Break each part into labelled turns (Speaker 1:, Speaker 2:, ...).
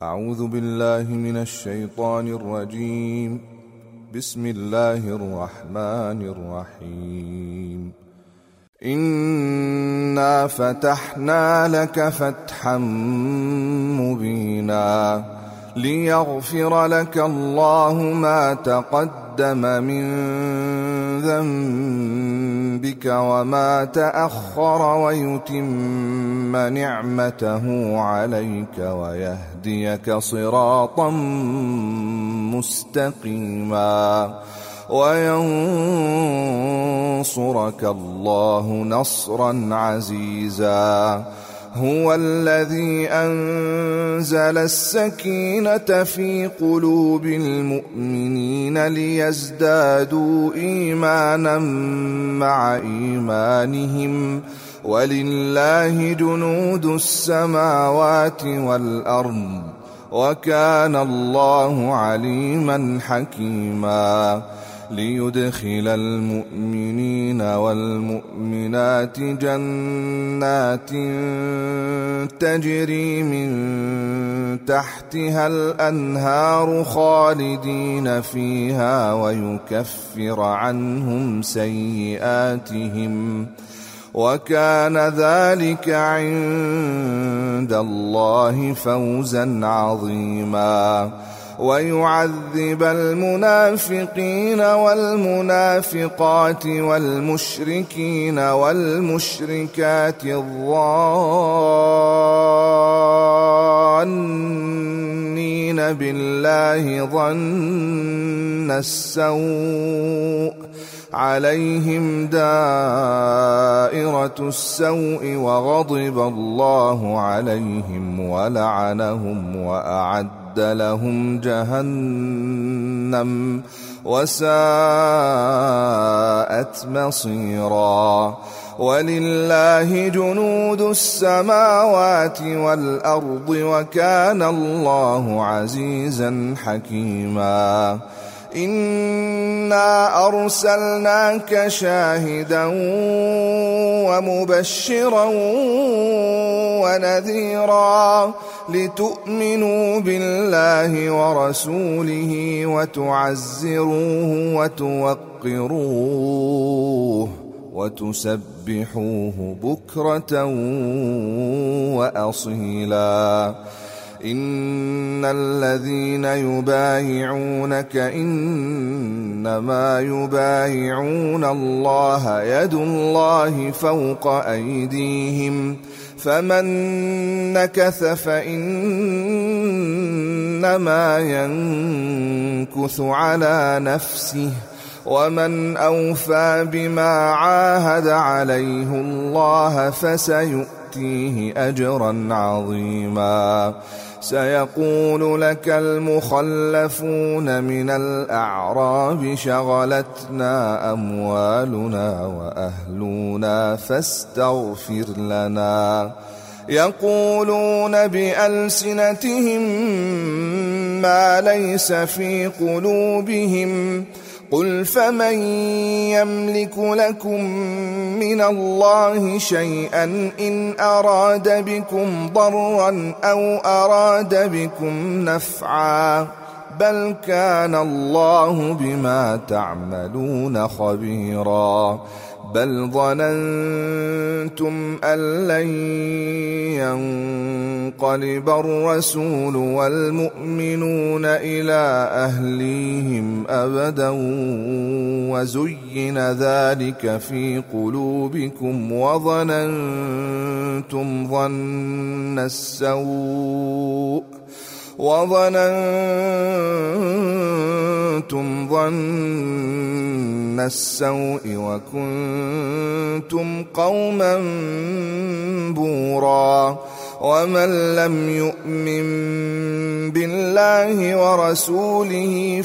Speaker 1: أعوذ بالله من الشيطان الرجيم. بسم الله الرحمن الرحيم. إنا فتحنا لك فتحا مبينا ليغفر لك الله ما تقدم من ذنبك وما تأخر ويتم نعمته عليك ويهديك صراطا مستقيما وينصرك الله نصرا عزيزا. هو الذي أنزل السكينة في قلوب المؤمنين ليزدادوا إيمانا مع إيمانهم ولله جنود السماوات والأرض وكان الله عليما حكيما. ليدخل المؤمنين والمؤمنات جنات تجري من تحتها الأنهار خالدين فيها ويكفر عنهم سيئاتهم وكان ذلك عند الله فوزا عظيما. ويعذب المنافقين والمنافقات والمشركين والمشركات الظانين بالله ظن السوء عليهم دائرة السوء وغضب الله عليهم ولعنهم وأعد لهم جهنم وساءت مصيرا. ولله جنود السماوات والأرض وكان الله عزيزا حكيما. إنا أرسلناك شاهدا ومبشرا ونذيرا لتؤمنوا بالله ورسوله وتعزروه وتوقروه وتسبحوه بكرة وأصيلا. إن الذين يبايعونك إنما يبايعون الله يد الله فوق أيديهم فمن نكث فإنما ينكث على نفسه ومن أوفى بما عاهد عليه الله فسيؤتيه أجرا عظيما. سيقول لك المخلفون من الأعراب شغلتنا أموالنا وأهلنا فاستغفر لنا. يقولون بألسنتهم ما ليس في قلوبهم قل فمن يملك لكم من الله شيئا إن أراد بكم ضرا أو أراد بكم نفعا بل كان الله بما تعملون خبيرا. بل ظننتم أن لن ينقلب الرسول والمؤمنون إلى أهليهم أبدا وزين ذلك في قلوبكم وظننتم ظن السوء وكنتم قوما بورا. ومن لم يؤمن بالله ورسوله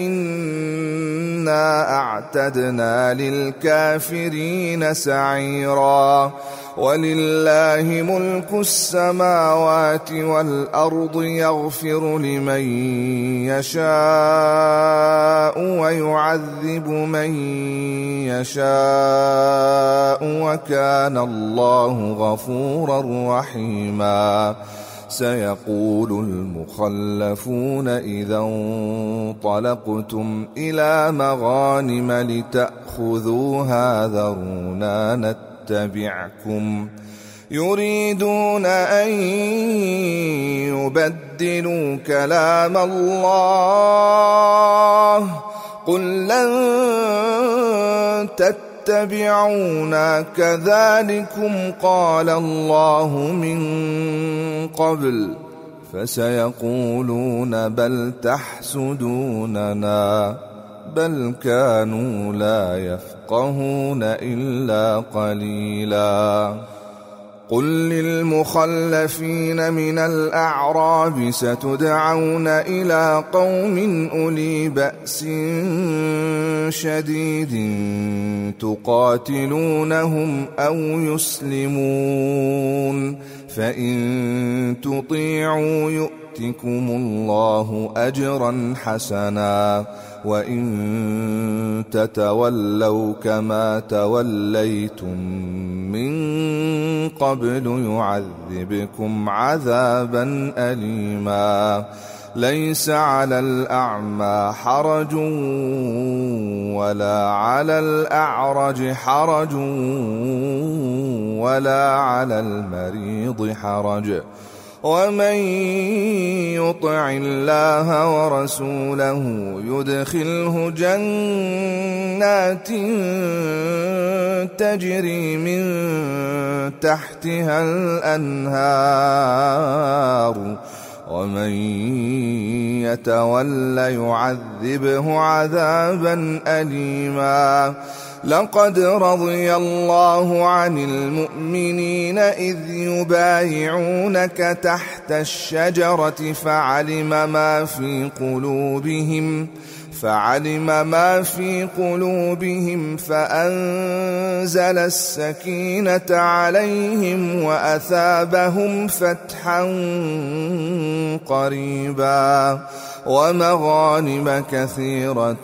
Speaker 1: فإنا أعتدنا للكافرين سعيرا. ولله ملك السماوات والأرض يغفر لمن يشاء ويعذب من يشاء وكان الله غفورا رحيما. سيقول المخلفون إذا انطلقتم إلى مغانم لتأخذوها ذرونا نتبعكم يريدون أن يبدلوا كلام الله قل لن تتبعونا كذلكم قال الله من قبل فسيقولون بل تحسدوننا بل كانوا لا يفقهون إلا قليلا قل للمخلفين من الأعراب ستدعون إلى قوم أولي بأس شديد تقاتلونهم أو يسلمون فإن تطيعوا يؤتكم الله أجرا حسنا وإن تتولوا كما توليتم من قبل يعذبكم عذابا أليما ليس على الأعمى حرج ولا على الأعرج حرج ولا على المريض حرج ومن يطع الله ورسوله يدخله جنات تجري من تحتها الأنهار ومن يتول يعذبه عذابا أليما لقد رضي الله عن المؤمنين إذ يبايعونك تحت الشجرة فعلم ما في قلوبهم فأنزل السكينة عليهم وأثابهم فتحا قريبا ومغانم كثيرة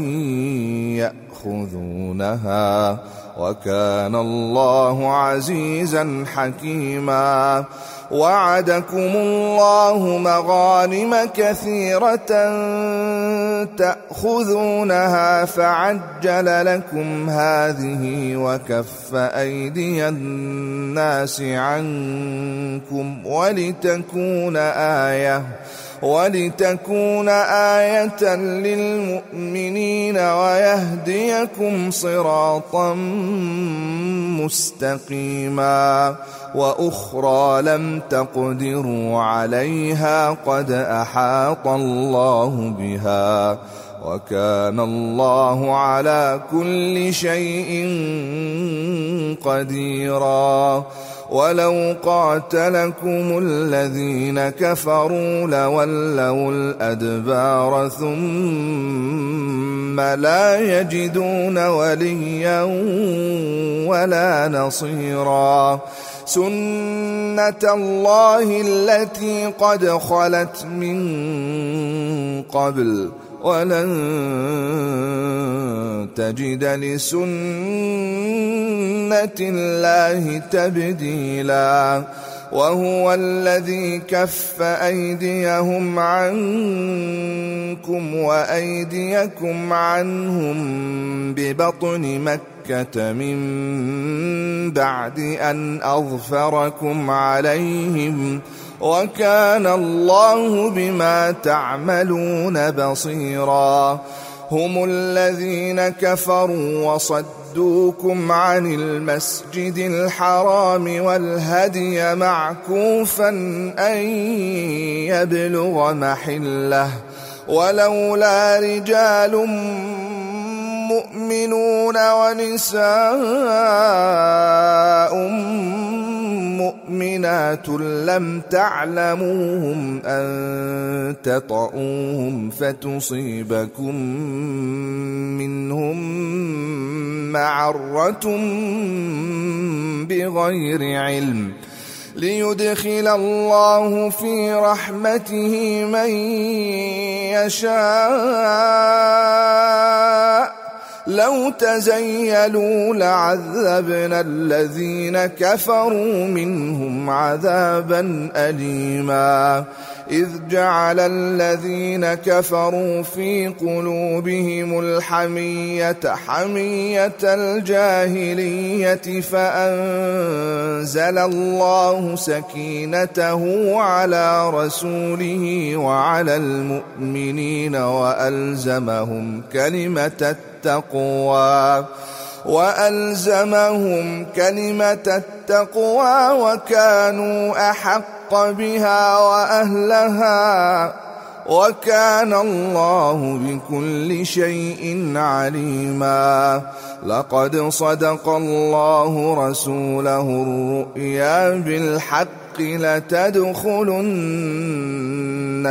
Speaker 1: يأخذونها وكان الله عزيزا حكيما وعدكم الله مغانم كثيرة تأخذونها فعجل لكم هذه وكف أيدي الناس عنكم ولتكون آية للمؤمنين ويهديكم صراطا مستقيما وأخرى لم تقدروا عليها قد أحاط الله بها وكان الله على كل شيء قديرا ولو قاتلكم الذين كفروا لولوا الأدبار ثم لا يجدون وليا ولا نصيرا سنة الله التي قد خلت من قبل ولن تجد لسنة الله تبديلا وهو الذي كف أيديهم عنكم وأيديكم عنهم ببطن مكة من بعد أن أظفركم عليهم وكان الله بما تعملون بصيرا هم الذين كفروا وصدوكم عن المسجد الحرام والهدي معكوفا أن يبلغ محله ولولا رجال مؤمنون ونساء مؤمنات لم تعلموهم أن تطؤوهم فتصيبكم منهم معرة بغير علم ليدخل الله في رحمته من يشاء لو تزيلوا لعذبنا الذين كفروا منهم عذابا أليما إذ جعل الذين كفروا في قلوبهم الحمية حمية الجاهلية فأنزل الله سكينته على رسوله وعلى المؤمنين وألزمهم كلمة التقوى وكانوا أحق بها وأهلها وكان الله بكل شيء عليما لقد صدق الله رسوله الرؤيا بالحق لتدخلن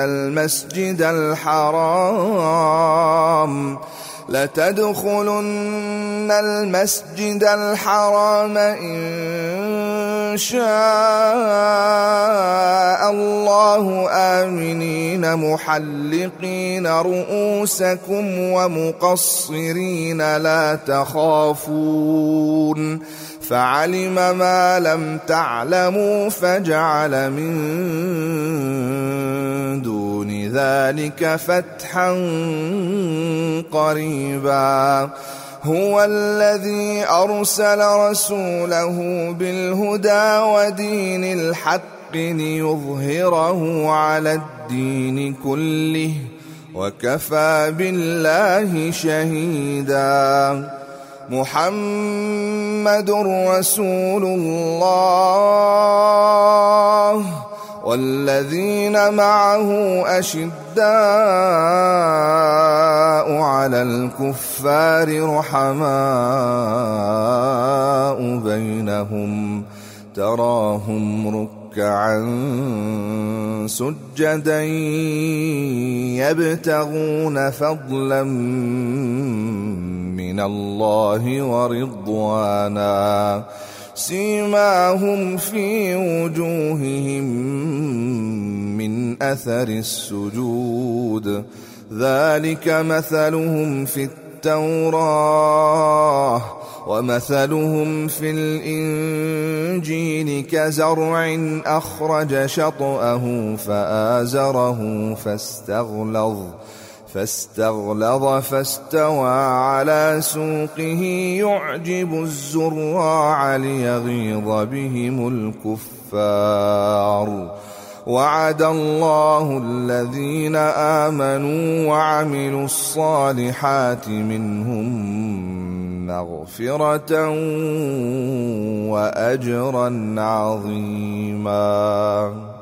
Speaker 1: المسجد الحرام إن شاء الله آمنين محلقين رؤوسكم ومقصرين لا تخافون فعلم ما لم تعلموا فجعل من دون ذلك فتحا قريبا هو الذي أرسل رسوله بالهدى ودين الحق ليظهره على الدين كله وكفى بالله شهيدا محمد رسول الله والذين معه أشداء على الكفار رحماء بينهم تراهم ركعا سجدا يبتغون فضلا من الله ورضوانا سيماهم في وجوههم من أثر السجود ذلك مثلهم في التوراة ومثلهم في الإنجيل كزرع أخرج شطأه فآزره فاستغلظ فاستوى على سوقه يعجب الزراع ليغيظ بهم الكفار وعد الله الذين آمنوا وعملوا الصالحات منهم مغفرة وأجرا عظيما.